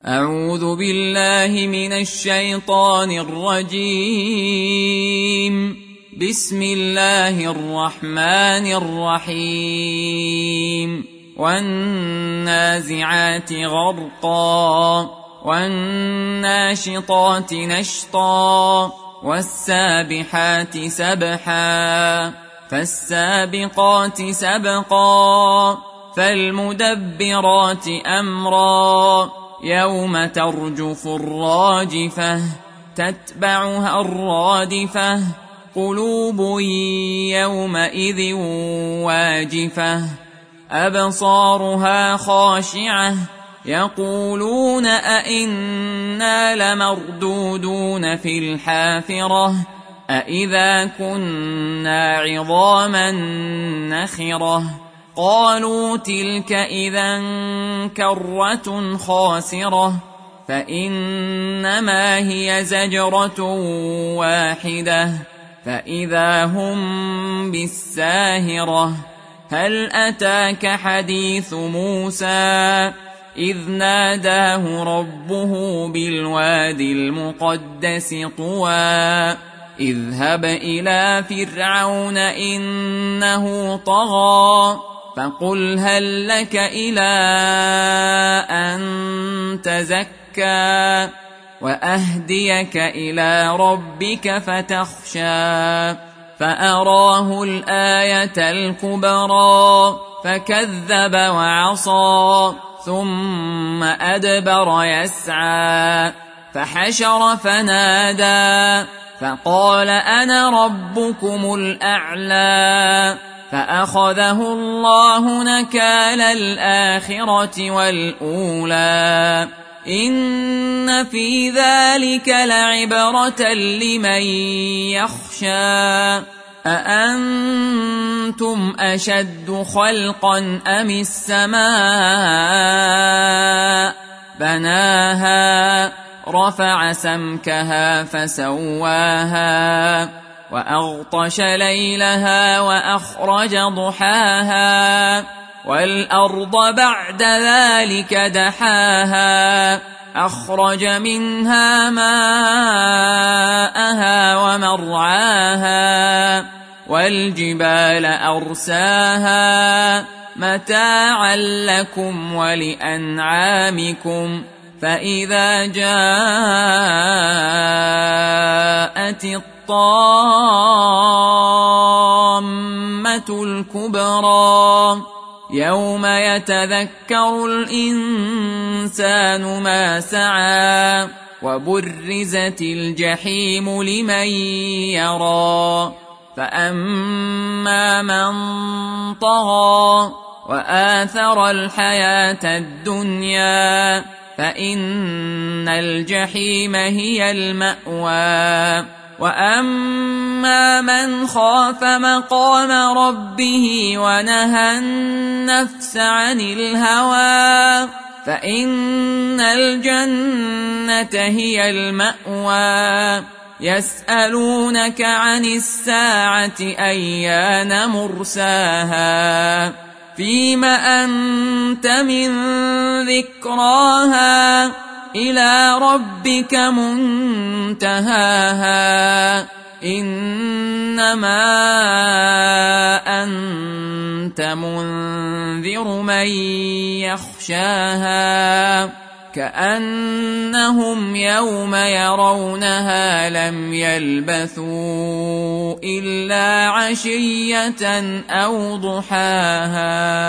أعوذ بالله من الشيطان الرجيم. بسم الله الرحمن الرحيم. والنازعات غرقا والناشطات نشطا والسابحات سبحا فالسابقات سبقا فالمدبرات أمرا يوم ترجف الراجفة تتبعها الرادفة قلوب يومئذ واجفة أبصارها خاشعة يقولون أئنا لمردودون في الحافرة أئذا كنا عظاما نخرة قالوا تلك إذا كرة خاسرة فإنما هي زجرة واحدة فإذا هم بالساهرة هل أتاك حديث موسى إذ ناداه ربه بالوادي المقدس طوى اذهب إلى فرعون إنه طغى فقل هل لك إلى أن تزكى وأهديك إلى ربك فتخشى فأراه الآية الكبرى فكذب وعصى ثم أدبر يسعى فحشر فنادى فقال أنا ربكم الأعلى فأخذه الله نكال الآخرة والأولى إن في ذلك لعبرة لمن يخشى أأنتم أشد خلقا أم السماء بناها رفع سمكها فسواها وأغطش ليلها وأخرج ضحاها والأرض بعد ذلك دحاها أخرج منها ماءها ومرعاها والجبال أرساها متاعا لكم ولأنعامكم فإذا جاءت الطامة الكبرى يوم يتذكر الإنسان ما سعى وبرزت الجحيم لمن يرى فأما من طغى وآثر الحياة الدنيا فإن الجحيم هي المأوى وأما من خاف مقام ربه ونهى النفس عن الهوى فإن الجنة هي المأوى يسألونك عن الساعة أيان مرساها فيم أنت من ذكراها إلى ربك منتهاها إنما أنت منذر من يخشاها كأنهم يوم يرونها لم يلبثوا إلا عشية أو ضحاها.